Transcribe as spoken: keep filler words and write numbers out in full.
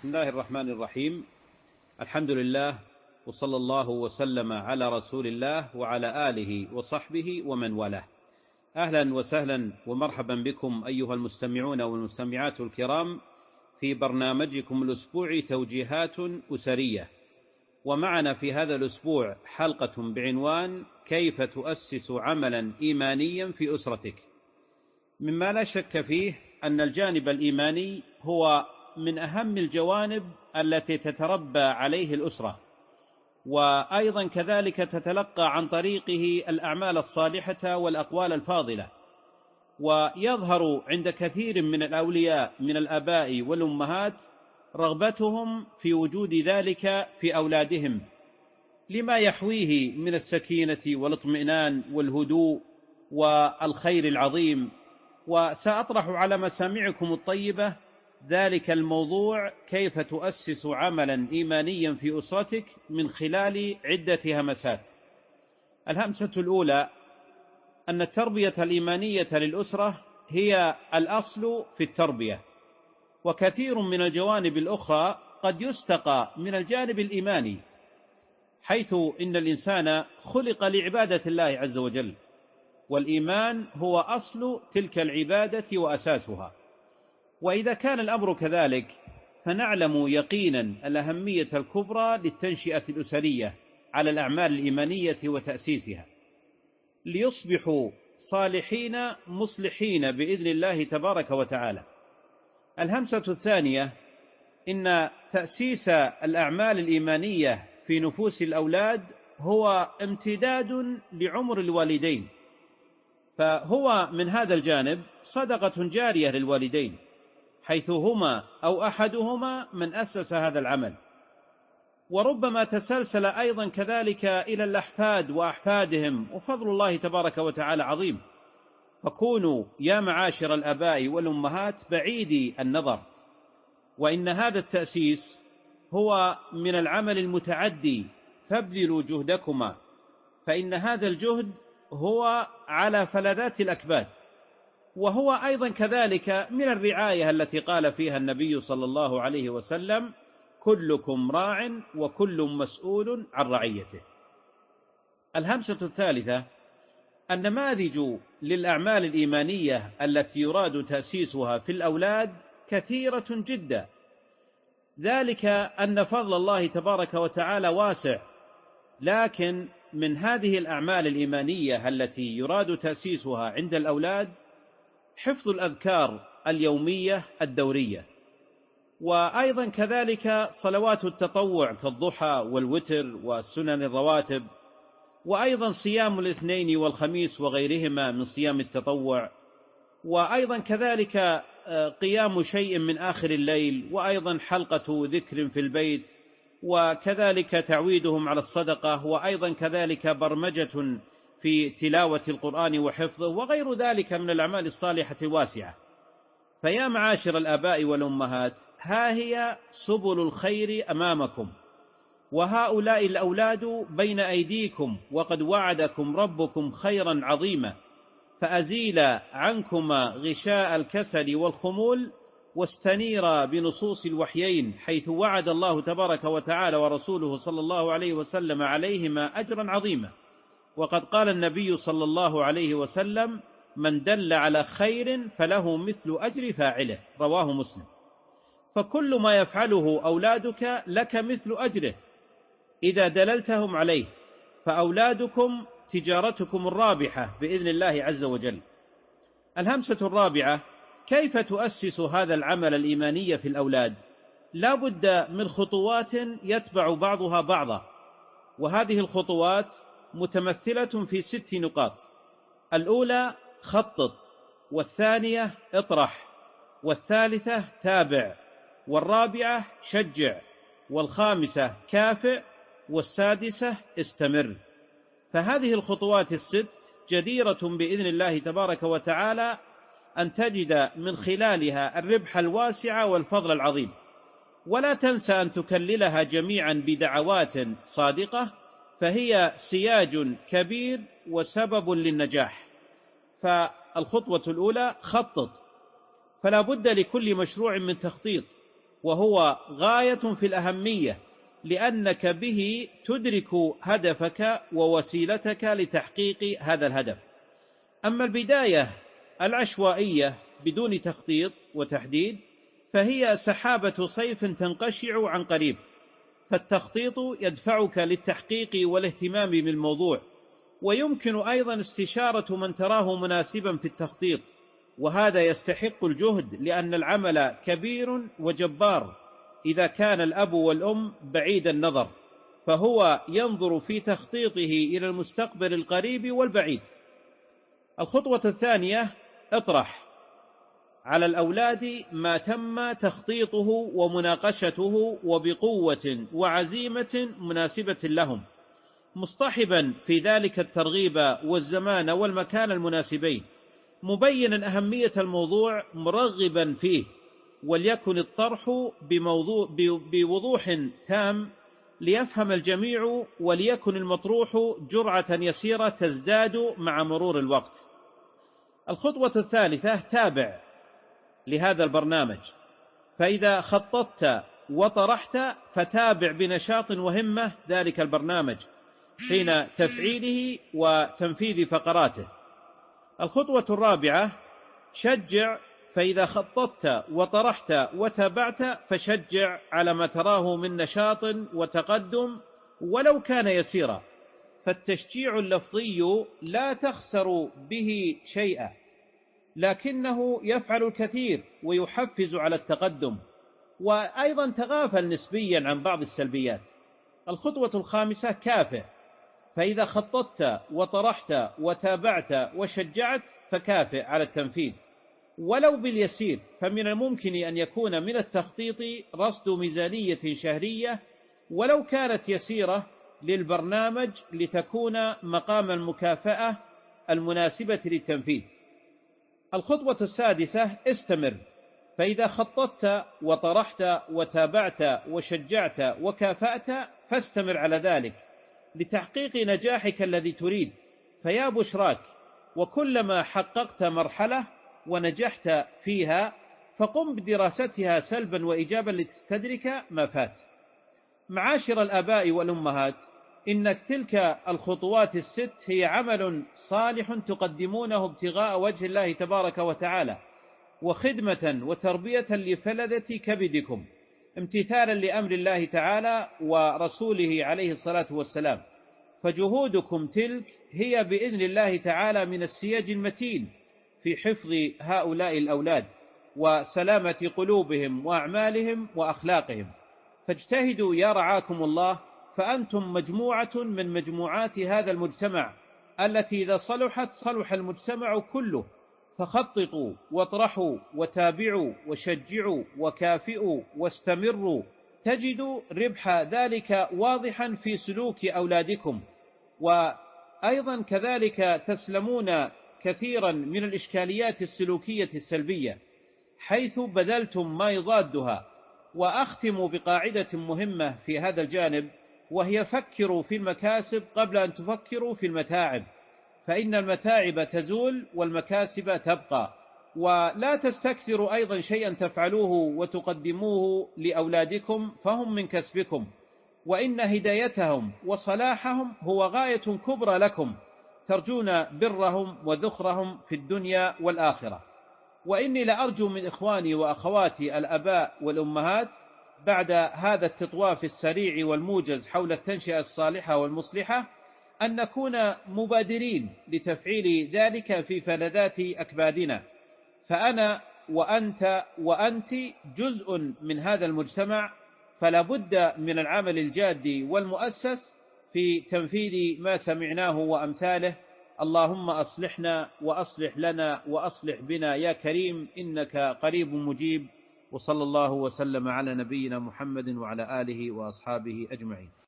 بسم الله الرحمن الرحيم. الحمد لله، وصلى الله وسلم على رسول الله وعلى آله وصحبه ومن والاه. أهلا وسهلا ومرحبا بكم أيها المستمعون والمستمعات الكرام في برنامجكم الأسبوعي توجيهات أسرية. ومعنا في هذا الأسبوع حلقة بعنوان كيف تؤسس عملا إيمانيا في أسرتك. مما لا شك فيه أن الجانب الإيماني هو من أهم الجوانب التي تتربى عليه الأسرة، وأيضا كذلك تتلقى عن طريقه الأعمال الصالحة والأقوال الفاضلة. ويظهر عند كثير من الأولياء من الآباء والأمهات رغبتهم في وجود ذلك في أولادهم لما يحويه من السكينة والاطمئنان والهدوء والخير العظيم. وسأطرح على مسامعكم الطيبة ذلك الموضوع، كيف تؤسس عملا إيمانيا في أسرتك، من خلال عدة همسات. الهمسة الأولى أن التربية الإيمانية للأسرة هي الأصل في التربية، وكثير من الجوانب الأخرى قد يستقى من الجانب الإيماني، حيث إن الإنسان خلق لعبادة الله عز وجل، والإيمان هو أصل تلك العبادة وأساسها. وإذا كان الأمر كذلك فنعلم يقينا الأهمية الكبرى للتنشئة الأسرية على الأعمال الإيمانية وتأسيسها، ليصبحوا صالحين مصلحين بإذن الله تبارك وتعالى. الهمسة الثانية إن تأسيس الأعمال الإيمانية في نفوس الأولاد هو امتداد لعمر الوالدين، فهو من هذا الجانب صدقة جارية للوالدين، حيث هما أو أحدهما من أسس هذا العمل، وربما تسلسل أيضا كذلك إلى الأحفاد وأحفادهم، وفضل الله تبارك وتعالى عظيم. فكونوا يا معاشر الآباء والأمهات بعيدي النظر، وإن هذا التأسيس هو من العمل المتعدي، فابذلوا جهدكما، فإن هذا الجهد هو على فلذات الأكباد، وهو أيضا كذلك من الرعاية التي قال فيها النبي صلى الله عليه وسلم: كلكم راع وكل مسؤول عن رعيته. الهمسة الثالثة: النماذج للأعمال الإيمانية التي يراد تأسيسها في الأولاد كثيرة جدا، ذلك أن فضل الله تبارك وتعالى واسع، لكن من هذه الأعمال الإيمانية التي يراد تأسيسها عند الأولاد حفظ الأذكار اليومية الدورية، وأيضا كذلك صلوات التطوع كالضحى والوتر والسنن الرواتب، وأيضا صيام الاثنين والخميس وغيرهما من صيام التطوع، وأيضا كذلك قيام شيء من آخر الليل، وأيضا حلقة ذكر في البيت، وكذلك تعويدهم على الصدقة، وأيضا كذلك برمجة في تلاوة القرآن وحفظه، وغير ذلك من الأعمال الصالحة الواسعة. فيا معاشر الآباء والأمهات، ها هي سبل الخير أمامكم، وهؤلاء الأولاد بين أيديكم، وقد وعدكم ربكم خيرا عظيما، فأزيل عنكما غشاء الكسل والخمول، واستنيرا بنصوص الوحيين، حيث وعد الله تبارك وتعالى ورسوله صلى الله عليه وسلم عليهما أجرا عظيما. وقد قال النبي صلى الله عليه وسلم: من دل على خير فله مثل أجر فاعله، رواه مسلم. فكل ما يفعله أولادك لك مثل أجره إذا دللتهم عليه، فأولادكم تجارتكم الرابحة بإذن الله عز وجل. الهمسة الرابعة: كيف تؤسس هذا العمل الإيماني في الأولاد؟ لا بد من خطوات يتبع بعضها بعضا، وهذه الخطوات متمثلة في ست نقاط. الأولى: خطط، والثانية: اطرح، والثالثة: تابع، والرابعة: شجع، والخامسة: كافئ، والسادسة: استمر. فهذه الخطوات الست جديرة بإذن الله تبارك وتعالى أن تجد من خلالها الربح الواسع والفضل العظيم. ولا تنسى أن تكللها جميعا بدعوات صادقة، فهي سياج كبير وسبب للنجاح. فالخطوة الأولى: خطط، فلا بد لكل مشروع من تخطيط، وهو غاية في الأهمية، لأنك به تدرك هدفك ووسيلتك لتحقيق هذا الهدف. أما البداية العشوائية بدون تخطيط وتحديد فهي سحابة صيف تنقشع عن قريب، فالتخطيط يدفعك للتحقيق والاهتمام بالموضوع، ويمكن أيضا استشارة من تراه مناسبا في التخطيط، وهذا يستحق الجهد، لأن العمل كبير وجبار إذا كان الأب والأم بعيد النظر، فهو ينظر في تخطيطه إلى المستقبل القريب والبعيد. الخطوة الثانية: اطرح على الأولاد ما تم تخطيطه ومناقشته وبقوة وعزيمة مناسبة لهم، مصطحبا في ذلك الترغيب والزمان والمكان المناسبين، مبينا أهمية الموضوع مرغبا فيه، وليكن الطرح بموضوع بوضوح تام ليفهم الجميع، وليكن المطروح جرعة يسيرة تزداد مع مرور الوقت. الخطوة الثالثة: تابع لهذا البرنامج، فإذا خططت وطرحت فتابع بنشاط وهمة ذلك البرنامج حين تفعيله وتنفيذ فقراته. الخطوة الرابعة: شجع، فإذا خططت وطرحت وتابعت فشجع على ما تراه من نشاط وتقدم ولو كان يسيرا، فالتشجيع اللفظي لا تخسر به شيئا، لكنه يفعل الكثير ويحفز على التقدم، وأيضا تغافل نسبيا عن بعض السلبيات. الخطوة الخامسة: كافئ، فإذا خططت وطرحت وتابعت وشجعت فكافئ على التنفيذ ولو باليسير، فمن الممكن أن يكون من التخطيط رصد ميزانية شهرية ولو كانت يسيرة للبرنامج لتكون مقام المكافأة المناسبة للتنفيذ. الخطوة السادسة: استمر، فإذا خططت وطرحت وتابعت وشجعت وكافأت فاستمر على ذلك لتحقيق نجاحك الذي تريد، فيا بشراك، وكلما حققت مرحلة ونجحت فيها فقم بدراستها سلبا وإيجابا لتستدرك ما فات. معاشر الآباء والأمهات، إن تلك الخطوات الست هي عمل صالح تقدمونه ابتغاء وجه الله تبارك وتعالى، وخدمة وتربية لفلذة كبدكم، امتثالا لأمر الله تعالى ورسوله عليه الصلاة والسلام، فجهودكم تلك هي بإذن الله تعالى من السياج المتين في حفظ هؤلاء الأولاد وسلامة قلوبهم وأعمالهم وأخلاقهم، فاجتهدوا يا رعاكم الله، فأنتم مجموعة من مجموعات هذا المجتمع التي إذا صلحت صلح المجتمع كله، فخططوا واطرحوا وتابعوا وشجعوا وكافئوا واستمروا، تجدوا ربح ذلك واضحا في سلوك أولادكم، وأيضا كذلك تسلمون كثيرا من الإشكاليات السلوكية السلبية حيث بذلتم ما يضادها. وأختم بقاعدة مهمة في هذا الجانب، وهي: فكروا في المكاسب قبل أن تفكروا في المتاعب، فإن المتاعب تزول والمكاسب تبقى. ولا تستكثروا أيضا شيئا تفعلوه وتقدموه لأولادكم فهم من كسبكم، وإن هدايتهم وصلاحهم هو غاية كبرى لكم، ترجون برهم وذخرهم في الدنيا والآخرة. وإني لأرجو من إخواني وأخواتي الآباء والأمهات بعد هذا التطواف السريع والموجز حول التنشئة الصالحة والمصلحة أن نكون مبادرين لتفعيل ذلك في فلذات أكبادنا، فأنا وأنت وأنت جزء من هذا المجتمع، فلا بد من العمل الجاد والمؤسس في تنفيذ ما سمعناه وأمثاله. اللهم أصلحنا وأصلح لنا وأصلح بنا يا كريم، إنك قريب مجيب. وصلى الله وسلم على نبينا محمد وعلى آله وأصحابه أجمعين.